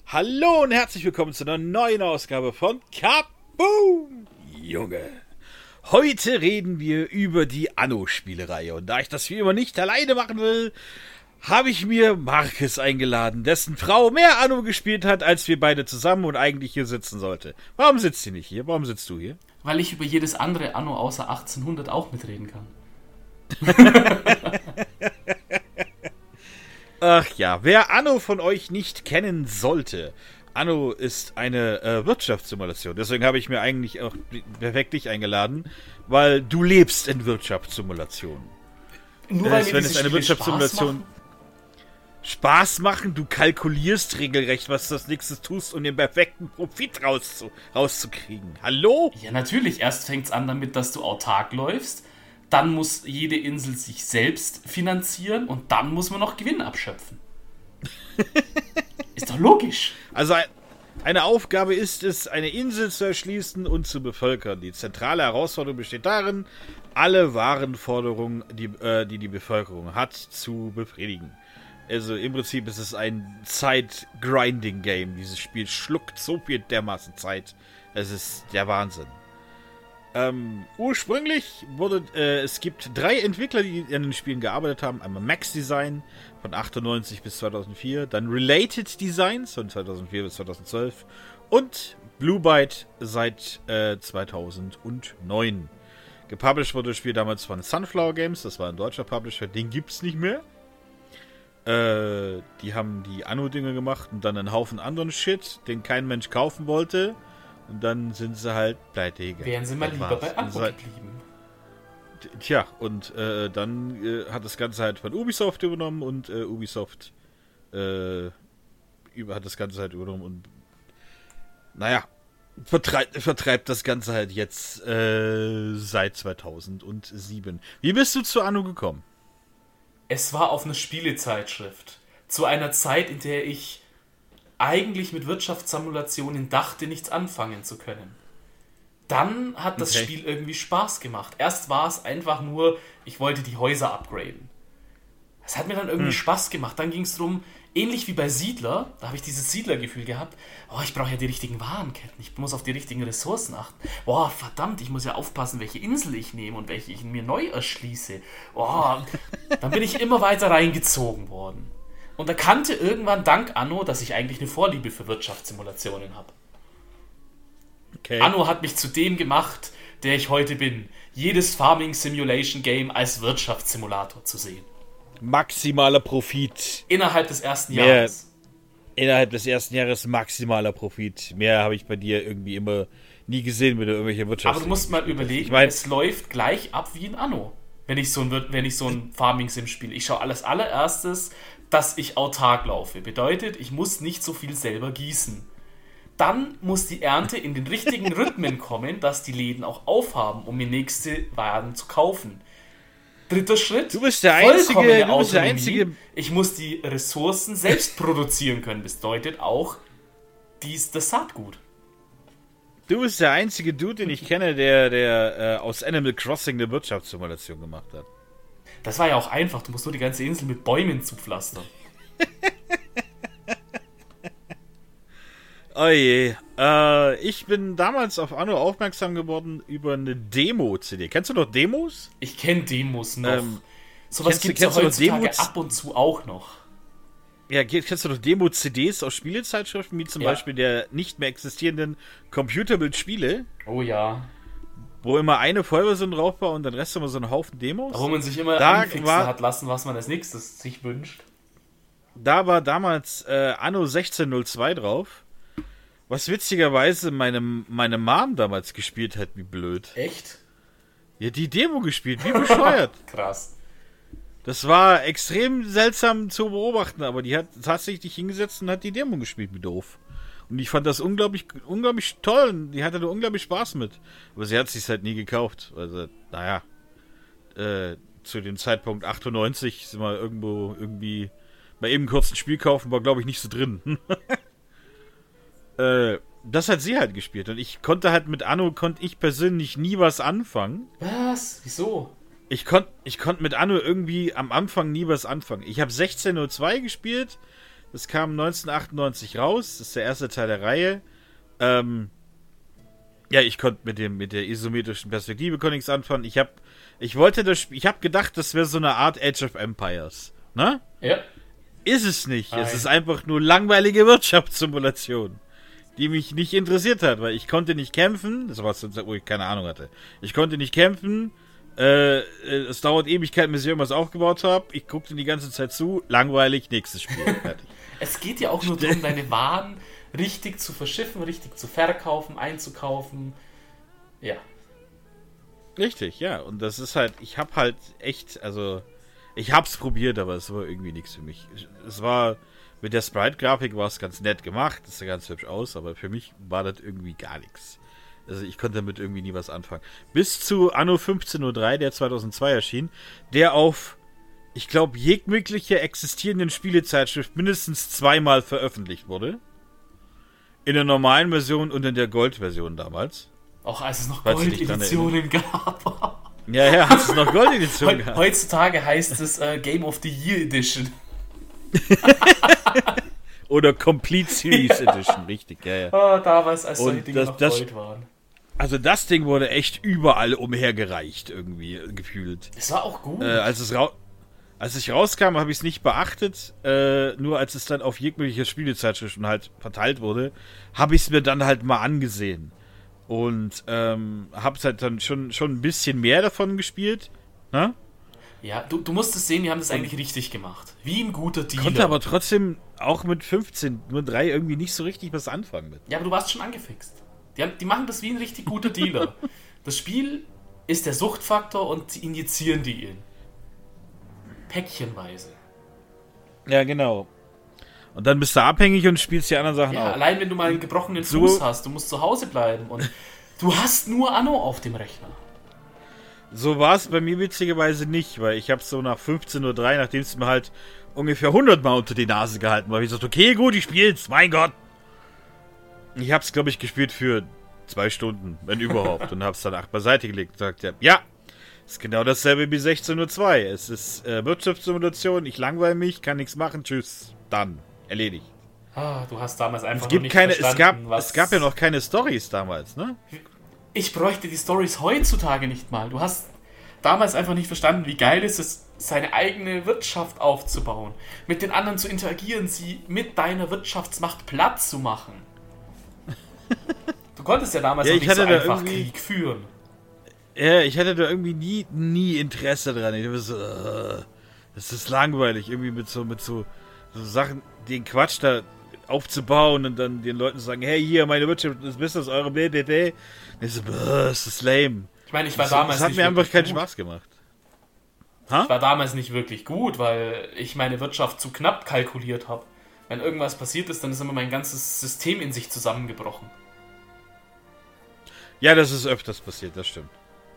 Hallo und herzlich willkommen zu einer neuen Ausgabe von Kaboom! Junge! Heute reden wir über die Anno-Spielereihe und da ich das wie immer nicht alleine machen will, habe ich mir Marcus eingeladen, dessen Frau mehr Anno gespielt hat, als wir beide zusammen und eigentlich hier sitzen sollte. Warum sitzt sie nicht hier? Warum sitzt du hier? Weil ich über jedes andere Anno außer 1800 auch mitreden kann. Ach ja, wer Anno von euch nicht kennen sollte, Anno ist eine Wirtschaftssimulation. Deswegen habe ich mir eigentlich auch perfekt dich eingeladen, weil du lebst in Wirtschaftssimulationen. Nur weil wenn es eine Wirtschaftssimulation Spaß machen, du kalkulierst regelrecht, was du als nächstes tust, um den perfekten Profit rauszukriegen. Hallo? Ja, natürlich. Erst fängt es an damit, dass du autark läufst. Dann muss jede Insel sich selbst finanzieren und dann muss man noch Gewinn abschöpfen. Ist doch logisch. Also eine Aufgabe ist es, eine Insel zu erschließen und zu bevölkern. Die zentrale Herausforderung besteht darin, alle wahren Forderungen, die Bevölkerung hat, zu befriedigen. Also im Prinzip ist es ein Zeit-Grinding-Game. Dieses Spiel schluckt so viel dermaßen Zeit. Es ist der Wahnsinn. Ursprünglich es gibt 3 Entwickler, die an den Spielen gearbeitet haben. Einmal Max Design von 98 bis 2004, dann Related Designs von 2004 bis 2012 und Blue Byte seit 2009. Gepublished wurde das Spiel damals von Sunflower Games, das war ein deutscher Publisher, den gibt's nicht mehr. Die haben die Anno-Dinge gemacht und dann einen Haufen anderen Shit, den kein Mensch kaufen wollte. Und dann sind sie halt pleite gegangen. Wären sie mal lieber bei Anno geblieben. Tja, und dann hat das Ganze halt von Ubisoft übernommen und Ubisoft hat das Ganze halt übernommen und naja, vertreibt das Ganze halt jetzt seit 2007. Wie bist du zu Anno gekommen? Es war auf einer Spielezeitschrift. Zu einer Zeit, in der ich eigentlich mit Wirtschaftssimulationen dachte, nichts anfangen zu können. Dann hat das Spiel irgendwie Spaß gemacht. Erst war es einfach nur, ich wollte die Häuser upgraden. Es hat mir dann irgendwie Spaß gemacht. Dann ging es darum, ähnlich wie bei Siedler, da habe ich dieses Siedlergefühl gehabt, ich brauche ja die richtigen Warenketten, ich muss auf die richtigen Ressourcen achten. Verdammt, ich muss ja aufpassen, welche Insel ich nehme und welche ich mir neu erschließe. Dann bin ich immer weiter reingezogen worden. Und erkannte irgendwann dank Anno, dass ich eigentlich eine Vorliebe für Wirtschaftssimulationen habe. Okay. Anno hat mich zu dem gemacht, der ich heute bin. Jedes Farming Simulation Game als Wirtschaftssimulator zu sehen. Maximaler Profit. Innerhalb des ersten Jahres. Innerhalb des ersten Jahres maximaler Profit. Mehr habe ich bei dir irgendwie immer nie gesehen, wenn du irgendwelche Wirtschafts... Aber du musst mal überlegen, es läuft gleich ab wie in Anno. Wenn ich so ein Farming Sim spiele. Ich schaue als allererstes, dass ich autark laufe. Bedeutet, ich muss nicht so viel selber gießen. Dann muss die Ernte in den richtigen Rhythmen kommen, dass die Läden auch aufhaben, um mir nächste Waren zu kaufen. Dritter Schritt, du bist der Einzige. Ich muss die Ressourcen selbst produzieren können. Das bedeutet auch das Saatgut. Du bist der einzige Dude, den ich kenne, der aus Animal Crossing eine Wirtschaftssimulation gemacht hat. Das war ja auch einfach. Du musst nur die ganze Insel mit Bäumen zupflastern. Oh je. Ich bin damals auf Anno aufmerksam geworden über eine Demo-CD. Kennst du noch Demos? Ich kenne Demos noch. Sowas gibt es ja heutzutage ab und zu auch noch. Ja, kennst du noch Demo-CDs aus Spielezeitschriften, wie zum Beispiel der nicht mehr existierenden Computerbild-Spiele? Oh ja. Wo immer eine Vollversion drauf war und den Rest immer so ein Haufen Demos. Wo man sich immer anfixen hat lassen, was man als nächstes sich wünscht. Da war damals Anno 1602 drauf. Was witzigerweise meine Mom damals gespielt hat, wie blöd. Echt? Ja, die Demo gespielt, wie bescheuert. Krass. Das war extrem seltsam zu beobachten, aber die hat tatsächlich hingesetzt und hat die Demo gespielt, wie doof. Und ich fand das unglaublich toll und die hatte da unglaublich Spaß mit. Aber sie hat es sich halt nie gekauft. Also, naja, zu dem Zeitpunkt 98 sind wir irgendwie bei eben kurz ein Spiel kaufen, war glaube ich nicht so drin. Das hat sie halt gespielt und ich konnte halt mit Anno persönlich nie was anfangen. Was? Wieso? Ich konnte mit Anno irgendwie am Anfang nie was anfangen. Ich habe 1602 gespielt, Es kam 1998 raus. Das ist der erste Teil der Reihe. Ja, ich konnte mit der isometrischen Perspektive nichts anfangen. Ich habe gedacht, das wäre so eine Art Age of Empires. Ne? Ja. Ist es nicht. Nein. Es ist einfach nur langweilige Wirtschaftssimulation, die mich nicht interessiert hat, weil ich konnte nicht kämpfen. Das war wo ich keine Ahnung hatte. Ich konnte nicht kämpfen. Es dauert Ewigkeiten, bis ich irgendwas aufgebaut habe. Ich guckte die ganze Zeit zu. Langweilig, nächstes Spiel. Fertig. Es geht ja auch nur darum, deine Waren richtig zu verschiffen, richtig zu verkaufen, einzukaufen. Ja. Richtig, ja. Und das ist halt, ich habe halt echt, also, ich hab's probiert, aber es war irgendwie nichts für mich. Es war, mit der Sprite-Grafik war es ganz nett gemacht, das sah ganz hübsch aus, aber für mich war das irgendwie gar nichts. Also ich konnte damit irgendwie nie was anfangen. Bis zu Anno 1503, der 2002 erschien, der auf, ich glaube, jegliche existierenden Spielezeitschrift mindestens zweimal veröffentlicht wurde. In der normalen Version und in der Gold-Version damals. Auch als es noch Gold-Editionen gab. Ja, als es noch Gold-Editionen gab. Heutzutage heißt es Game of the Year Edition. Oder Complete Series Edition, richtig, ja. Damals, als solche Dinge noch Gold waren. Also das Ding wurde echt überall umhergereicht, irgendwie, gefühlt. Es war auch gut. Als ich rauskam, habe ich es nicht beachtet. Nur als es dann auf jegliche Spielezeitschriften halt verteilt wurde, habe ich es mir dann halt mal angesehen. Und habe es halt dann schon ein bisschen mehr davon gespielt. Na? Ja, du musst es sehen, die haben das eigentlich richtig gemacht. Wie ein guter Dealer. Konnte aber trotzdem auch mit 15:03 irgendwie nicht so richtig was anfangen mit. Ja, aber du warst schon angefixt. Die machen das wie ein richtig guter Dealer. Das Spiel ist der Suchtfaktor und sie injizieren die ihn. Päckchenweise. Ja, genau. Und dann bist du abhängig und spielst die anderen Sachen auch. Allein wenn du mal einen gebrochenen Fuß hast, du musst zu Hause bleiben und du hast nur Anno auf dem Rechner. So war es bei mir witzigerweise nicht, weil ich habe so nach 15:03, nachdem es mir halt ungefähr 100 Mal unter die Nase gehalten war, ich gesagt, okay, gut, ich spiel's, mein Gott. Ich hab's, glaube ich, gespielt für 2 Stunden, wenn überhaupt, und hab's dann beiseite gelegt und gesagt, ja, ist genau dasselbe wie 16:02. Es ist Wirtschaftssimulation, ich langweile mich, kann nichts machen, tschüss, dann, erledigt. Du hast damals einfach noch nicht verstanden, es gab ja noch keine Storys damals, ne? Ich bräuchte die Storys heutzutage nicht mal. Du hast damals einfach nicht verstanden, wie geil ist es, seine eigene Wirtschaft aufzubauen, mit den anderen zu interagieren, sie mit deiner Wirtschaftsmacht platt zu machen. Du konntest ja damals noch nicht so einfach Krieg führen. Ja, ich hatte da irgendwie nie Interesse dran. Ich war so, das ist langweilig, irgendwie mit so Sachen, den Quatsch da aufzubauen und dann den Leuten zu sagen, hey, hier, meine Wirtschaft, das Business, eure BBB. Ich so, das ist lame. Ich meine, ich war damals nicht. Das hat mir einfach keinen Spaß gemacht. Ich war damals nicht wirklich gut, weil ich meine Wirtschaft zu knapp kalkuliert habe. Wenn irgendwas passiert ist, dann ist immer mein ganzes System in sich zusammengebrochen. Ja, das ist öfters passiert, das stimmt.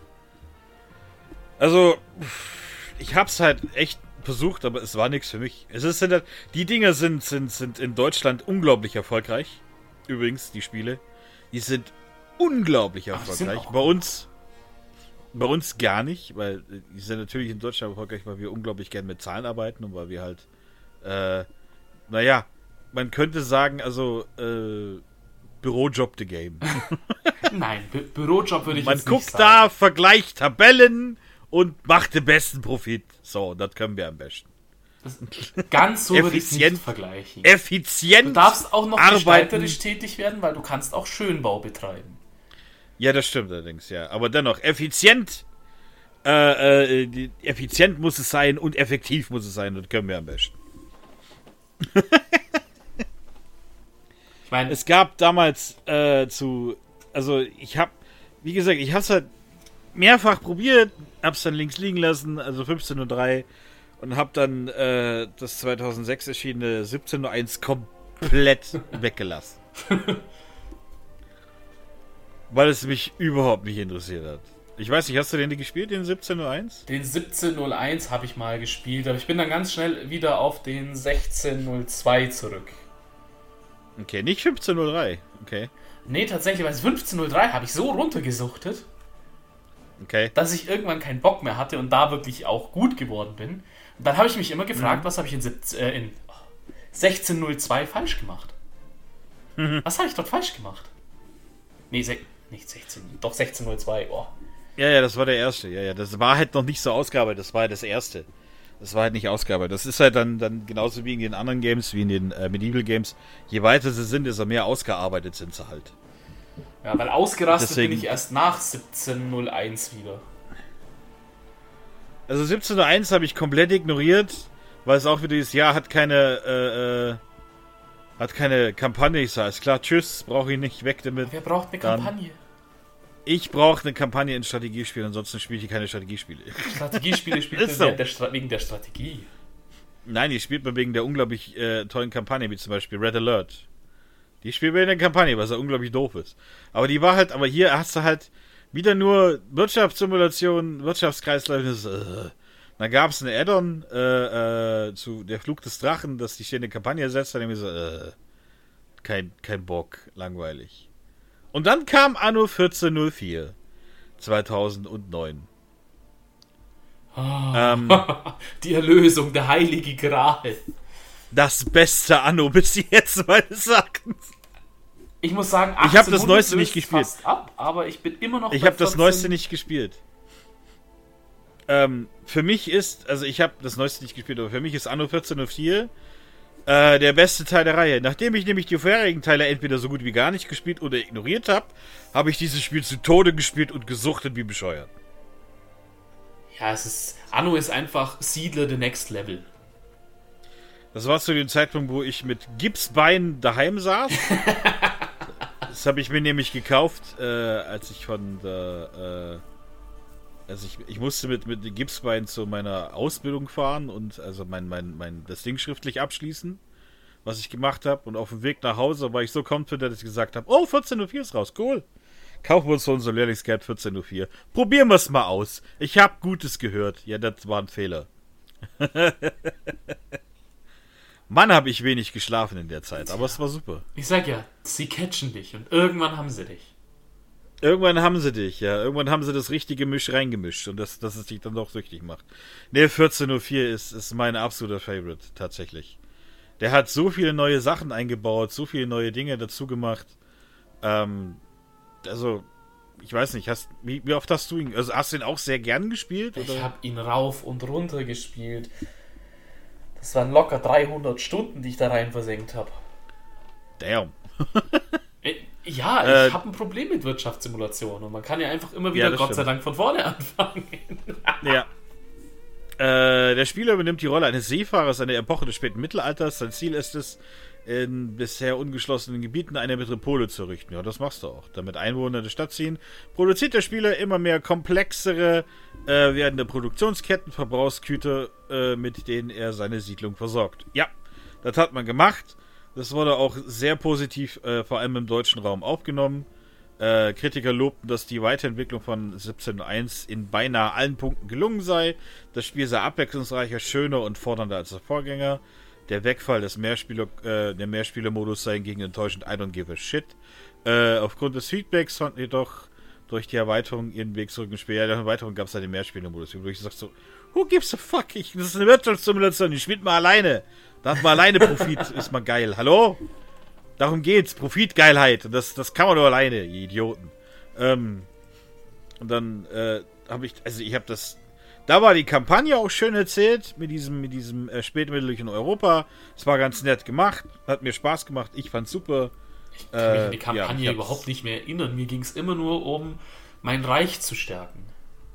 Also, ich hab's halt echt versucht, aber es war nichts für mich. Die Dinger sind in Deutschland unglaublich erfolgreich. Übrigens, die Spiele. Die sind unglaublich erfolgreich. Bei uns gar nicht, weil die sind natürlich in Deutschland erfolgreich, weil wir unglaublich gern mit Zahlen arbeiten und weil wir halt, man könnte sagen, also, Bürojob the Game. Nein, Bürojob würde ich jetzt nicht sagen. Man guckt da, vergleicht Tabellen und macht den besten Profit. So, das können wir am besten. Ganz so würde ich es nicht vergleichen. Effizient. Du darfst auch noch gestalterisch tätig werden, weil du kannst auch Schönbau betreiben. Ja, das stimmt allerdings, ja. Aber dennoch, effizient effizient muss es sein und effektiv muss es sein. Das können wir am besten. Ich meine, es gab damals ich habe es halt mehrfach probiert, hab's dann links liegen lassen, also 15:03 und hab dann das 2006 erschienene 17:01 komplett weggelassen. Weil es mich überhaupt nicht interessiert hat. Ich weiß nicht, hast du den gespielt, den 17:01? Den 17:01 habe ich mal gespielt, aber ich bin dann ganz schnell wieder auf den 16:02 zurück. Okay, nicht 15:03, okay. Nee, tatsächlich, weil 15:03 habe ich so runtergesuchtet, okay, dass ich irgendwann keinen Bock mehr hatte und da wirklich auch gut geworden bin. Und dann habe ich mich immer gefragt, was habe ich in 1602 falsch gemacht. Was habe ich dort falsch gemacht? Nee, nicht 16, doch 1602. Oh. Ja, das war der erste. Ja, das war halt noch nicht so ausgearbeitet. Das war das erste. Das war halt nicht ausgearbeitet. Das ist halt dann genauso wie in den anderen Games, wie in den Medieval Games. Je weiter sie sind, desto mehr ausgearbeitet sind sie halt. Ja, weil ausgerastet bin ich erst nach 1701 wieder. Also 1701 habe ich komplett ignoriert, weil es auch wieder dieses Jahr hat keine Kampagne. Ich sage, ist klar, tschüss, brauche ich nicht, weg damit. Wer braucht eine Kampagne? Ich brauche eine Kampagne in Strategiespielen, ansonsten spiele ich keine Strategiespiele. Strategiespiele spielt man wegen der Strategie. Nein, die spielt man wegen der unglaublich tollen Kampagne, wie zum Beispiel Red Alert. Die spielt man in der Kampagne, was ja unglaublich doof ist. Aber hier hast du halt wieder nur Wirtschaftssimulation, Wirtschaftskreisläufe. Dann gab es eine Add-on zu Der Flug des Drachen, das die stehende Kampagne ersetzt. Dann so, kein Bock, langweilig. Und dann kam Anno 1404, 2009. Die Erlösung, der heilige Gral. Das beste Anno bis jetzt, meines Erachtens. Ich muss sagen, ich habe das Neueste nicht gespielt. Aber ich bin immer noch. Ich habe das Neueste nicht gespielt. Für mich ist, also ich habe das Neueste nicht gespielt, aber für mich ist Anno 1404 der beste Teil der Reihe. Nachdem ich nämlich die vorherigen Teile entweder so gut wie gar nicht gespielt oder ignoriert habe, habe ich dieses Spiel zu Tode gespielt und gesuchtet wie bescheuert. Ja, Anno ist einfach Siedler the Next Level. Das war zu dem Zeitpunkt, wo ich mit Gipsbein daheim saß. Das habe ich mir nämlich gekauft, als ich von der ich musste mit Gipsbein zu meiner Ausbildung fahren und also das Ding schriftlich abschließen, was ich gemacht habe. Und auf dem Weg nach Hause war ich so confident, dass ich gesagt habe, oh, 14.04 ist raus, cool. Kaufen wir uns für unser Lehrlingsgeld 14.04. Probieren wir es mal aus. Ich habe Gutes gehört. Ja, das war ein Fehler. Mann, habe ich wenig geschlafen in der Zeit, aber es war super. Ich sag ja, sie catchen dich und irgendwann haben sie dich. Irgendwann haben sie dich, ja. Irgendwann haben sie das richtige Misch reingemischt und dass es dich dann doch süchtig macht. Ne, 14.04 ist mein absoluter Favorite, tatsächlich. Der hat so viele neue Sachen eingebaut, so viele neue Dinge dazu gemacht. Also, ich weiß nicht, wie oft hast du ihn, also hast du ihn auch sehr gern gespielt? Oder? Ich habe ihn rauf und runter gespielt. Das waren locker 300 Stunden, die ich da rein versenkt habe. Damn. Ja, ich habe ein Problem mit Wirtschaftssimulationen und man kann ja einfach immer wieder, Gott sei Dank, von vorne anfangen. Ja. Der Spieler übernimmt die Rolle eines Seefahrers einer Epoche des späten Mittelalters. Sein Ziel ist es, in bisher ungeschlossenen Gebieten eine Metropole zu errichten. Ja, das machst du auch. Damit Einwohner der Stadt ziehen, produziert der Spieler immer mehr komplexere werdende Produktionsketten, Verbrauchsgüter, mit denen er seine Siedlung versorgt. Ja, das hat man gemacht. Das wurde auch sehr positiv, vor allem im deutschen Raum, aufgenommen. Kritiker lobten, dass die Weiterentwicklung von 17.1 in beinahe allen Punkten gelungen sei. Das Spiel sei abwechslungsreicher, schöner und fordernder als der Vorgänger. Der Wegfall des der Mehrspielermodus sei hingegen enttäuschend. I don't give a shit. Aufgrund des Feedbacks fanden jedoch durch die Erweiterung ihren Weg zurück ins Spiel. Ja, der Erweiterung gab es halt den Mehrspielermodus. Wo ich sag so, who gives a fuck? Das ist eine Wirtschaftssimulation, ich spielt mal alleine. Da hat man alleine Profit, ist mal geil. Hallo? Darum geht's. Profitgeilheit. Und das kann man nur alleine, ihr Idioten. Und dann habe da war die Kampagne auch schön erzählt, mit diesem spätmittelalterlichen Europa. Es war ganz nett gemacht, hat mir Spaß gemacht, ich fand's super. Ich kann mich an die Kampagne überhaupt nicht mehr erinnern. Mir ging es immer nur um mein Reich zu stärken.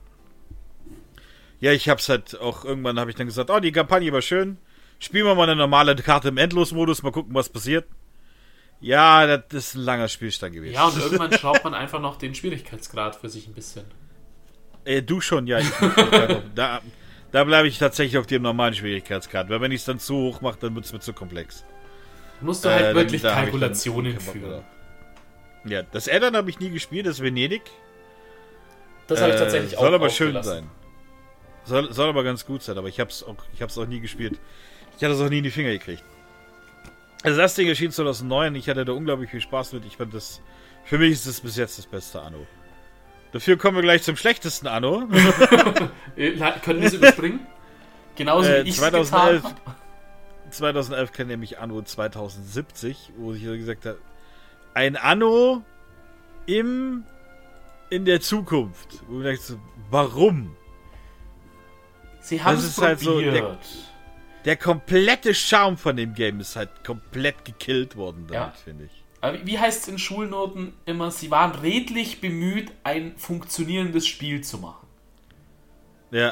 Ja, ich hab's halt auch, irgendwann habe ich dann gesagt, oh, die Kampagne war schön. Spielen wir mal eine normale Karte im Endlosmodus, mal gucken, was passiert. Ja, das ist ein langer Spielstand gewesen. Ja, und irgendwann schraubt man einfach noch den Schwierigkeitsgrad für sich ein bisschen. Du schon, ja. Da bleibe ich tatsächlich auf dem normalen Schwierigkeitsgrad. Weil wenn ich es dann zu hoch mache, dann wird es mir zu komplex. Musst du halt wirklich Kalkulationen führen. Ja, das Add-on habe ich nie gespielt, das Venedig. Das habe ich tatsächlich auch soll aber schön sein. Soll aber ganz gut sein, aber ich hab's auch nie gespielt. Ich hatte es auch nie in die Finger gekriegt. Also das Ding erschien 2009, ich hatte da unglaublich viel Spaß mit. Ich fand das, für mich ist das bis jetzt das beste Anno. Dafür kommen wir gleich zum schlechtesten Anno. Können wir es überspringen? Genauso wie ich es getan habe. 2011 kam nämlich Anno 2070, wo ich gesagt habe, ein Anno in der Zukunft. Wo ich dachte, warum? Sie haben es halt so, der komplette Charme von dem Game ist halt komplett gekillt worden damit, finde ich. Aber wie heißt es in Schulnoten immer? Sie waren redlich bemüht, ein funktionierendes Spiel zu machen. Ja.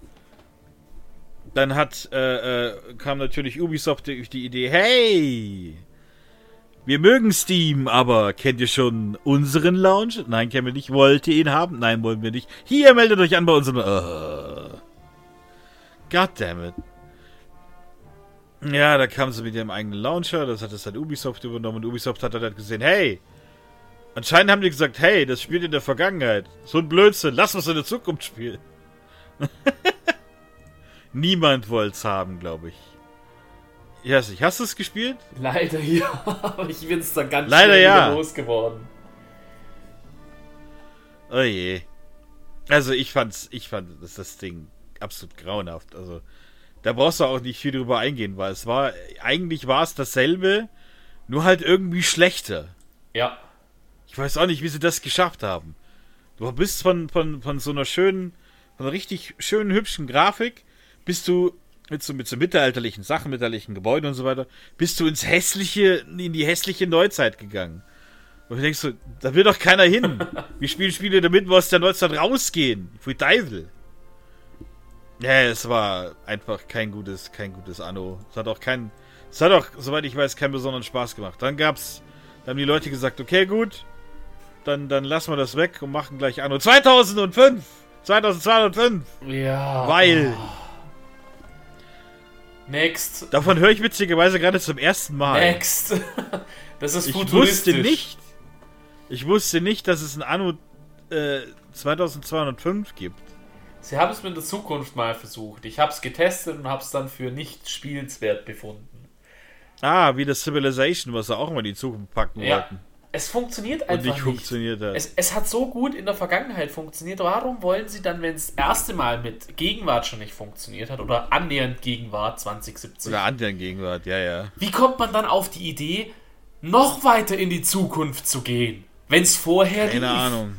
Dann kam natürlich Ubisoft durch die Idee, hey, wir mögen Steam, aber kennt ihr schon unseren Launch? Nein, kennen wir nicht. Wollt ihr ihn haben? Nein, wollen wir nicht. Hier, meldet euch an bei unserem... Goddammit. Ja, da kam sie mit ihrem eigenen Launcher, das hat es halt Ubisoft übernommen und Ubisoft hat dann halt gesehen, hey, anscheinend haben die gesagt, hey, das spielt in der Vergangenheit. So ein Blödsinn, lass uns in der Zukunft spielen. Niemand wollte es haben, glaube ich. Ich weiß nicht, hast du es gespielt? Leider ja, aber ich bin es dann ganz schnell wieder losgeworden. Oh je. Also ich fand das Ding absolut grauenhaft. Also da brauchst du auch nicht viel drüber eingehen, weil eigentlich war es dasselbe, nur halt irgendwie schlechter. Ja. Ich weiß auch nicht, wie sie das geschafft haben. Du bist von so einer schönen, von einer richtig schönen, hübschen Grafik, bist du mit so mittelalterlichen Sachen, mittelalterlichen Gebäuden und so weiter, bist du in die hässliche Neuzeit gegangen. Und du denkst so, da will doch keiner hin. Wir spielen Spiele damit, wo aus der Neuzeit rausgehen. Für Teufel. Ja, es war einfach kein gutes Anno. Es hat auch, soweit ich weiß, keinen besonderen Spaß gemacht. Dann haben die Leute gesagt, okay, gut, dann lassen wir das weg und machen gleich Anno 2005. Ja. Weil... Next. Davon höre ich witzigerweise gerade zum ersten Mal. Next. Das ist futuristisch. Ich wusste nicht, dass es ein Anno 2205 gibt. Sie haben es mir in der Zukunft mal versucht. Ich habe es getestet und habe es dann für nicht spielenswert befunden. Ah, wie das Civilization, was sie auch mal in die Zukunft packen wollten. Es funktioniert einfach nicht. Funktioniert hat. Es hat so gut in der Vergangenheit funktioniert. Warum wollen sie dann, wenn es das erste Mal mit Gegenwart schon nicht funktioniert hat, oder annähernd Gegenwart 2070? Oder annähernd Gegenwart, ja. Wie kommt man dann auf die Idee, noch weiter in die Zukunft zu gehen, wenn es vorher Keine Ahnung.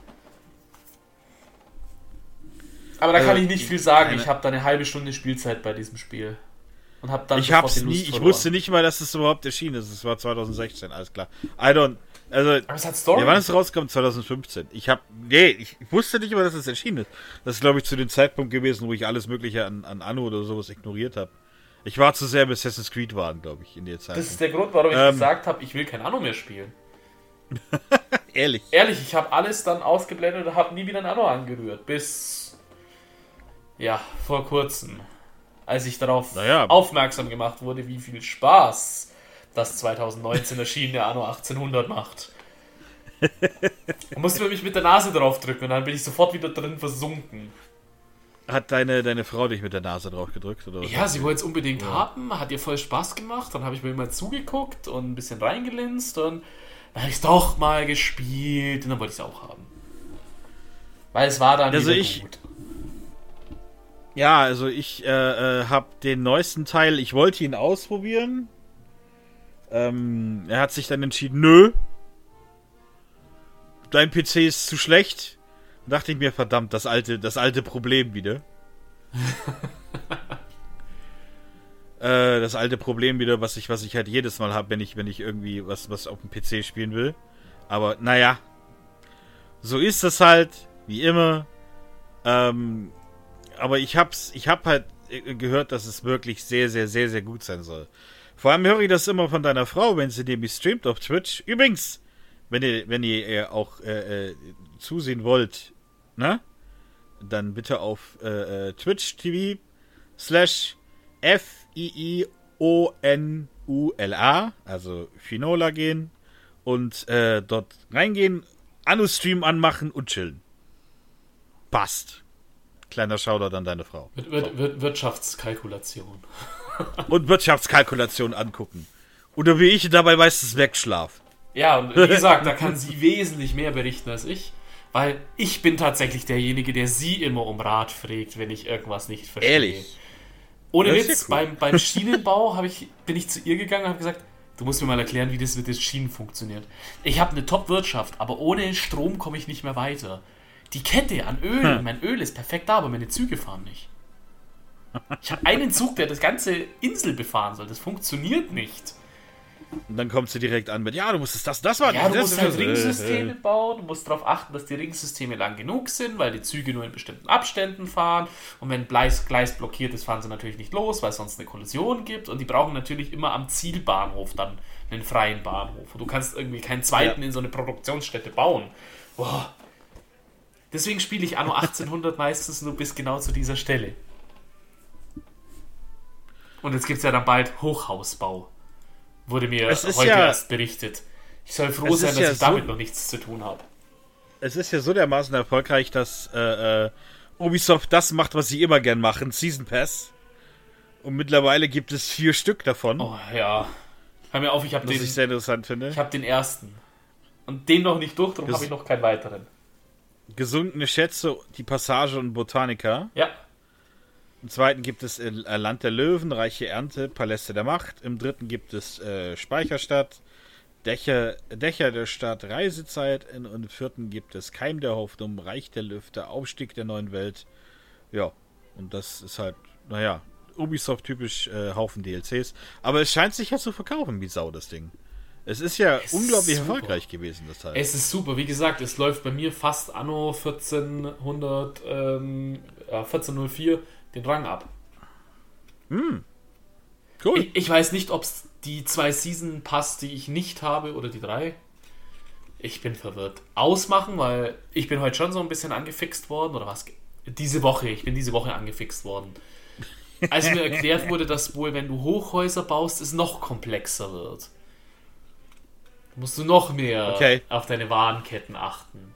Aber da kann ich nicht viel sagen. Ich habe da eine halbe Stunde Spielzeit bei diesem Spiel. Und hab dann ich wusste nicht mal, dass es überhaupt erschienen ist. Es war 2016, alles klar. Aber es hat Story. Ja, wann ist es rausgekommen? 2015. Ich wusste nicht mal, dass es erschienen ist. Das ist, glaube ich, zu dem Zeitpunkt gewesen, wo ich alles Mögliche an Anno oder sowas ignoriert habe. Ich war zu sehr im Assassin's Creed waren, glaube ich, in der Zeit. Das ist der Grund, warum ich gesagt habe, ich will kein Anno mehr spielen. Ehrlich, ich habe alles dann ausgeblendet und habe nie wieder ein Anno angerührt. Bis, vor kurzem. Als ich darauf aufmerksam gemacht wurde, wie viel Spaß das 2019 erschienene Anno 1800 macht. Da musste man mich mit der Nase drauf drücken und dann bin ich sofort wieder drin versunken. Hat deine Frau dich mit der Nase drauf gedrückt? Oder was? Ja, sie wollte es unbedingt haben, hat ihr voll Spaß gemacht, dann habe ich mir immer zugeguckt und ein bisschen reingelinst und dann habe ich es doch mal gespielt und dann wollte ich es auch haben. Weil es war dann wieder gut. Ja, also ich habe den neuesten Teil, ich wollte ihn ausprobieren. Er hat sich dann entschieden, nö. Dein PC ist zu schlecht. Da dachte ich mir, verdammt, das alte Problem wieder. Das alte Problem wieder, was ich halt jedes Mal habe, wenn ich irgendwie was auf dem PC spielen will. Aber naja, so ist das halt, wie immer. Aber ich hab halt gehört, dass es wirklich sehr, sehr, sehr, sehr gut sein soll. Vor allem höre ich das immer von deiner Frau, wenn sie nämlich streamt auf Twitch. Übrigens, wenn ihr auch zusehen wollt, ne? Dann bitte auf Twitch TV /FIIONULA, also Finola gehen und dort reingehen, Anno-Stream anmachen und chillen. Passt. Kleiner Shoutout an deine Frau. Wirtschaftskalkulation. Und Wirtschaftskalkulation angucken. Oder wie ich dabei meistens wegschlaf. Ja, und wie gesagt, da kann sie wesentlich mehr berichten als ich. Weil ich bin tatsächlich derjenige, der sie immer um Rat fragt, wenn ich irgendwas nicht verstehe. Ehrlich? Ohne Das ist Witz, ja cool. beim Schienenbau bin ich zu ihr gegangen und habe gesagt, du musst mir mal erklären, wie das mit den Schienen funktioniert. Ich habe eine Top-Wirtschaft, aber ohne Strom komme ich nicht mehr weiter. Die Kette an Öl, mein Öl ist perfekt da, aber meine Züge fahren nicht. Ich habe einen Zug, der das ganze Insel befahren soll. Das funktioniert nicht. Und dann kommst du direkt an mit, ja, du musstest das war Ja, du das, musst halt Ringsysteme bauen, du musst darauf achten, dass die Ringsysteme lang genug sind, weil die Züge nur in bestimmten Abständen fahren. Und wenn Gleis blockiert ist, fahren sie natürlich nicht los, weil es sonst eine Kollision gibt. Und die brauchen natürlich immer am Zielbahnhof dann einen freien Bahnhof. Und du kannst irgendwie keinen zweiten in so eine Produktionsstätte bauen. Boah. Deswegen spiele ich Anno 1800 meistens nur bis genau zu dieser Stelle. Und jetzt gibt es ja dann bald Hochhausbau. Wurde mir heute erst berichtet. Ich soll froh sein, dass ich damit noch nichts zu tun habe. Es ist ja so dermaßen erfolgreich, dass Ubisoft das macht, was sie immer gern machen, Season Pass. Und mittlerweile gibt es 4 Stück davon. Oh ja. Hör mir auf, ich sehr interessant finde. Ich habe den ersten. Und den noch nicht durch, darum habe ich noch keinen weiteren. Gesunkene Schätze, die Passage und Botanica. Ja. Im zweiten gibt es Land der Löwen, Reiche Ernte, Paläste der Macht. Im dritten gibt es Speicherstadt, Dächer der Stadt, Reisezeit. Und im vierten gibt es Keim der Hoffnung, Reich der Lüfte, Aufstieg der neuen Welt. Ja, und das ist halt, naja, Ubisoft-typisch Haufen DLCs. Aber es scheint sich ja zu verkaufen wie Sau, das Ding. Es ist ja unglaublich erfolgreich gewesen, das Teil. Es ist super. Wie gesagt, es läuft bei mir fast Anno 1404 den Rang ab. Cool. Ich weiß nicht, ob es die 2 Season Pass, die ich nicht habe, oder die 3. Ich bin verwirrt. Ausmachen, weil ich bin heute schon so ein bisschen angefixt worden, oder was? Ich bin diese Woche angefixt worden. Als mir erklärt wurde, dass wohl, wenn du Hochhäuser baust, es noch komplexer wird. Musst du noch mehr auf deine Warenketten achten.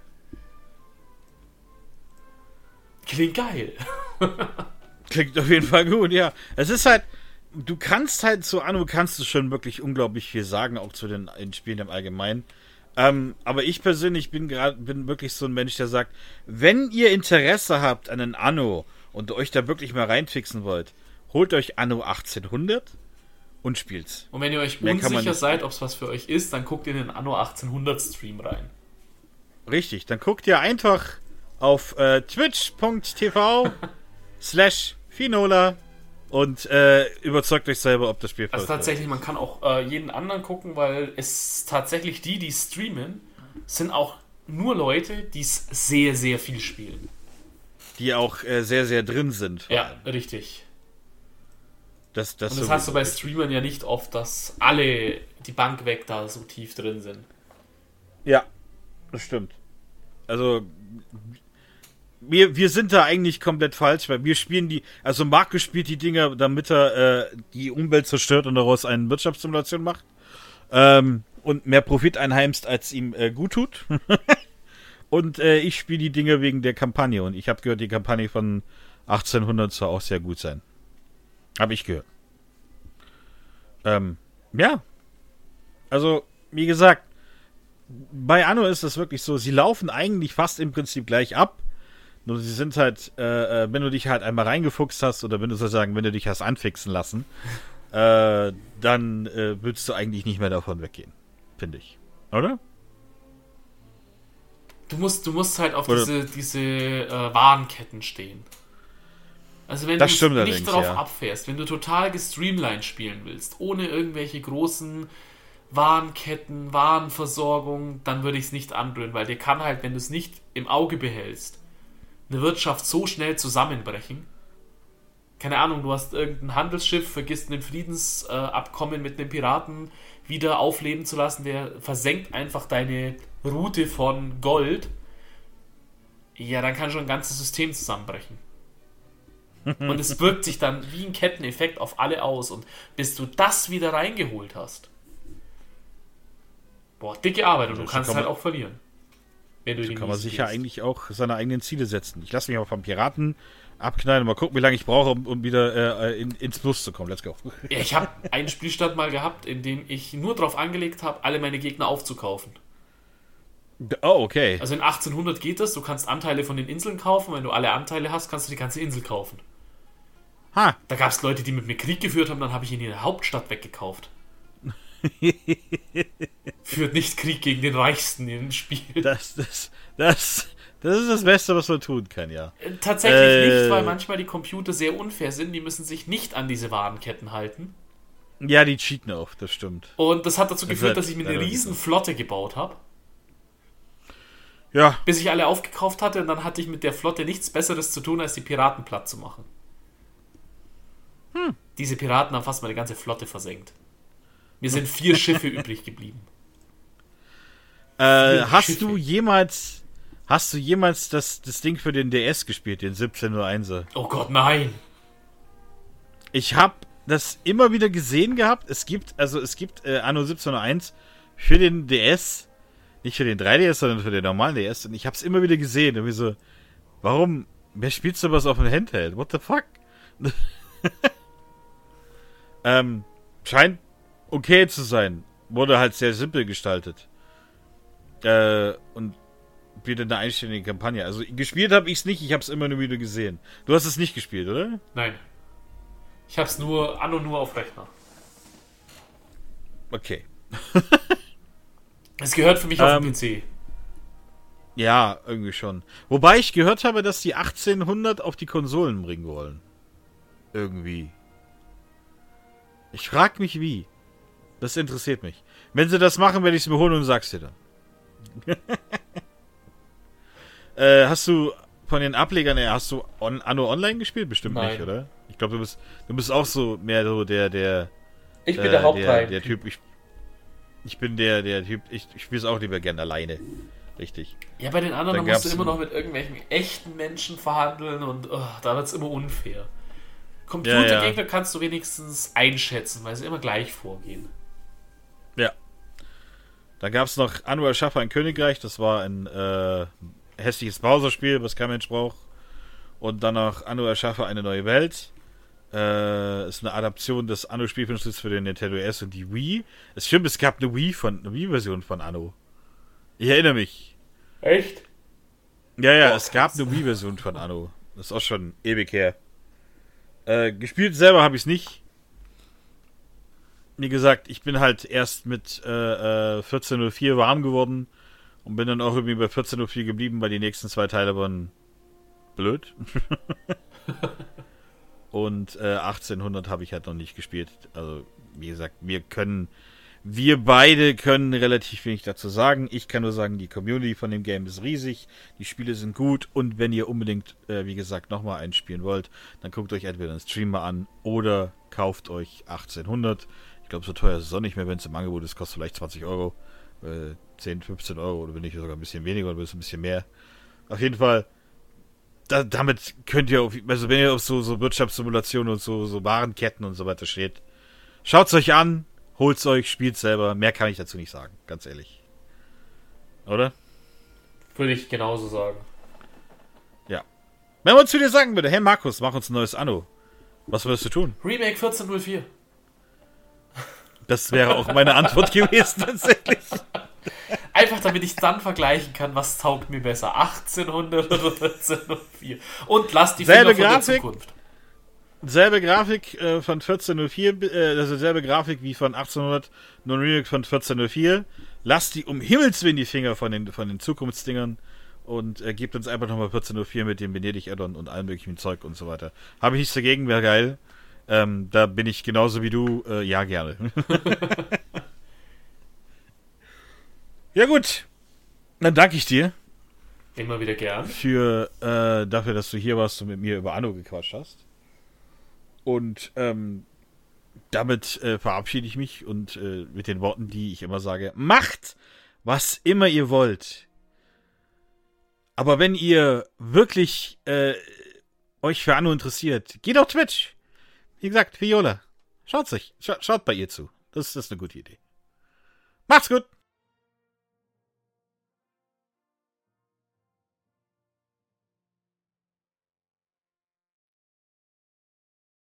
Klingt geil. Klingt auf jeden Fall gut, ja. Es ist halt, du kannst halt zu Anno kannst du schon wirklich unglaublich viel sagen, auch zu den Spielen im Allgemeinen. Aber ich persönlich bin wirklich so ein Mensch, der sagt, wenn ihr Interesse habt an einem Anno und euch da wirklich mal reinfixen wollt, holt euch Anno 1800 und spielt's. Und wenn ihr euch unsicher seid, ob es was für euch ist, dann guckt in den Anno 1800 Stream rein. Richtig, dann guckt ihr einfach auf twitch.tv/Finola und überzeugt euch selber, ob das Spiel Also tatsächlich, man kann auch jeden anderen gucken, weil es tatsächlich die streamen, sind auch nur Leute, die es sehr, sehr viel spielen. Die auch sehr, sehr drin sind. Ja, richtig. Und das hast du bei Streamern ja nicht oft, dass alle die Bank weg da so tief drin sind. Ja, das stimmt. Also, wir sind da eigentlich komplett falsch, weil wir spielen also Marco spielt die Dinger, damit er die Umwelt zerstört und daraus eine Wirtschaftssimulation macht. Und mehr Profit einheimst, als ihm gut tut. Und ich spiele die Dinger wegen der Kampagne. Und ich habe gehört, die Kampagne von 1800 soll auch sehr gut sein. Habe ich gehört. Ja. Also, wie gesagt, bei Anno ist das wirklich so, sie laufen eigentlich fast im Prinzip gleich ab. Nur sie sind halt, wenn du dich halt einmal reingefuchst hast oder wenn du sozusagen, wenn du dich hast anfixen lassen, dann würdest du eigentlich nicht mehr davon weggehen. Finde ich. Oder? Du musst halt auf diese Warenketten stehen. Also wenn du nicht darauf abfährst, wenn du total gestreamlined spielen willst, ohne irgendwelche großen Warenketten, Warenversorgung, dann würde ich es nicht anrühren, weil dir kann halt, wenn du es nicht im Auge behältst, eine Wirtschaft so schnell zusammenbrechen. Keine Ahnung, du hast irgendein Handelsschiff, vergisst ein Friedensabkommen mit einem Piraten wieder aufleben zu lassen, der versenkt einfach deine Route von Gold. Ja, dann kann schon ein ganzes System zusammenbrechen. Und es wirkt sich dann wie ein Ketteneffekt auf alle aus. Und bis du das wieder reingeholt hast, boah, dicke Arbeit. Und du kannst halt auch verlieren. Wenn du kann man sich ja eigentlich auch seine eigenen Ziele setzen. Ich lasse mich aber vom Piraten abknallen und mal gucken, wie lange ich brauche, um wieder ins Plus zu kommen. Let's go. Ja, ich habe einen Spielstand mal gehabt, in dem ich nur darauf angelegt habe, alle meine Gegner aufzukaufen. Oh, okay. Also in 1800 geht das. Du kannst Anteile von den Inseln kaufen. Wenn du alle Anteile hast, kannst du die ganze Insel kaufen. Ha. Da gab es Leute, die mit mir Krieg geführt haben, dann habe ich ihnen die Hauptstadt weggekauft. Führt nicht Krieg gegen den Reichsten in dem Spiel. Das ist das Beste, was man tun kann, ja. Tatsächlich nicht, weil manchmal die Computer sehr unfair sind. Die müssen sich nicht an diese Warenketten halten. Ja, die cheaten auch, das stimmt. Und das hat dazu geführt, dass ich mir eine riesen Flotte gebaut habe. Ja. Bis ich alle aufgekauft hatte und dann hatte ich mit der Flotte nichts Besseres zu tun, als die Piraten platt zu machen. Diese Piraten haben fast meine ganze Flotte versenkt. Mir sind 4 Schiffe übrig geblieben. Hast du jemals das Ding für den DS gespielt, den 1701er? Oh Gott, nein! Ich habe das immer wieder gesehen gehabt. Es gibt Anno 1701 für den DS, nicht für den 3DS, sondern für den normalen DS. Und ich habe es immer wieder gesehen. Und so, warum? Wer spielt sowas auf dem Handheld? What the fuck? Scheint okay zu sein. Wurde halt sehr simpel gestaltet. Und bietet eine einständige Kampagne. Also gespielt habe ich es nicht, ich habe es immer nur wieder gesehen. Du hast es nicht gespielt, oder? Nein. Ich hab's nur auf Rechner. Okay. Es gehört für mich auf den PC. Ja, irgendwie schon. Wobei ich gehört habe, dass die 1800 auf die Konsolen bringen wollen. Irgendwie. Ich frag mich wie. Das interessiert mich. Wenn sie das machen, werde ich es mir holen und sag's dir dann. Hast du von den Ablegern her, hast du Anno Online gespielt? Bestimmt Nein. nicht, oder? Ich glaube, du bist auch so mehr so der Ich bin der Hauptreihe. der Typ. Ich bin der Typ, ich spiele es auch lieber gern alleine. Richtig. Ja, bei den anderen musst du immer noch mit irgendwelchen echten Menschen verhandeln und da wird's immer unfair. Computergegner kannst du wenigstens einschätzen, weil sie immer gleich vorgehen. Ja. Da gab es noch Anno Erschaffer ein Königreich, das war ein hässliches Browserspiel, was kein Mensch braucht. Und dann noch Anno Erschaffer eine neue Welt. Ist eine Adaption des Anno-Spielprinzips für den Nintendo DS und die Wii. Es stimmt, es gab eine Wii-Version von Anno. Ich erinnere mich. Echt? Ja, es gab eine Wii-Version von Anno. Das ist auch schon ewig her. Gespielt selber habe ich es nicht. Wie gesagt, ich bin halt erst mit 14.04 warm geworden und bin dann auch irgendwie bei 14.04 geblieben, weil die nächsten 2 Teile waren blöd. Und 1800 habe ich halt noch nicht gespielt. Also, wie gesagt, wir beide können relativ wenig dazu sagen. Ich kann nur sagen, die Community von dem Game ist riesig, die Spiele sind gut und wenn ihr unbedingt, wie gesagt, nochmal einspielen wollt, dann guckt euch entweder einen Streamer an oder kauft euch 1800. Ich glaube, so teuer ist es auch nicht mehr, wenn es im Angebot ist, kostet vielleicht 20 Euro, 10, 15 Euro oder wenn nicht sogar ein bisschen weniger oder ein bisschen mehr. Auf jeden Fall, damit könnt ihr, also wenn ihr auf so Wirtschaftssimulationen und so Warenketten und so weiter steht, schaut's euch an, holt's euch, spielt's selber. Mehr kann ich dazu nicht sagen, ganz ehrlich. Oder? Würde ich genauso sagen. Ja. Wenn man zu dir sagen würde, hey Markus, mach uns ein neues Anno, was würdest du tun? Remake 1404. Das wäre auch meine Antwort gewesen, tatsächlich. Einfach damit ich dann vergleichen kann, was taugt mir besser, 1800 oder 1404. Und lasst die Finger von der Zukunft. Selbe Grafik von 1404, also selbe Grafik wie von 1800, nur ein Remake von 1404. Lasst die um Himmels Willen die Finger von den Zukunftsdingern und gebt uns einfach nochmal 1404 mit dem Venedig-Addon und allem möglichen Zeug und so weiter. Habe ich nichts dagegen, wäre geil. Da bin ich genauso wie du, ja gerne. Ja gut, dann danke ich dir. Immer wieder gern. Dafür, dass du hier warst und mit mir über Anno gequatscht hast. Und damit verabschiede ich mich und mit den Worten, die ich immer sage, macht, was immer ihr wollt. Aber wenn ihr wirklich euch für Anno interessiert, geht auf Twitch. Wie gesagt, Viola. Schaut bei ihr zu. Das ist eine gute Idee. Macht's gut.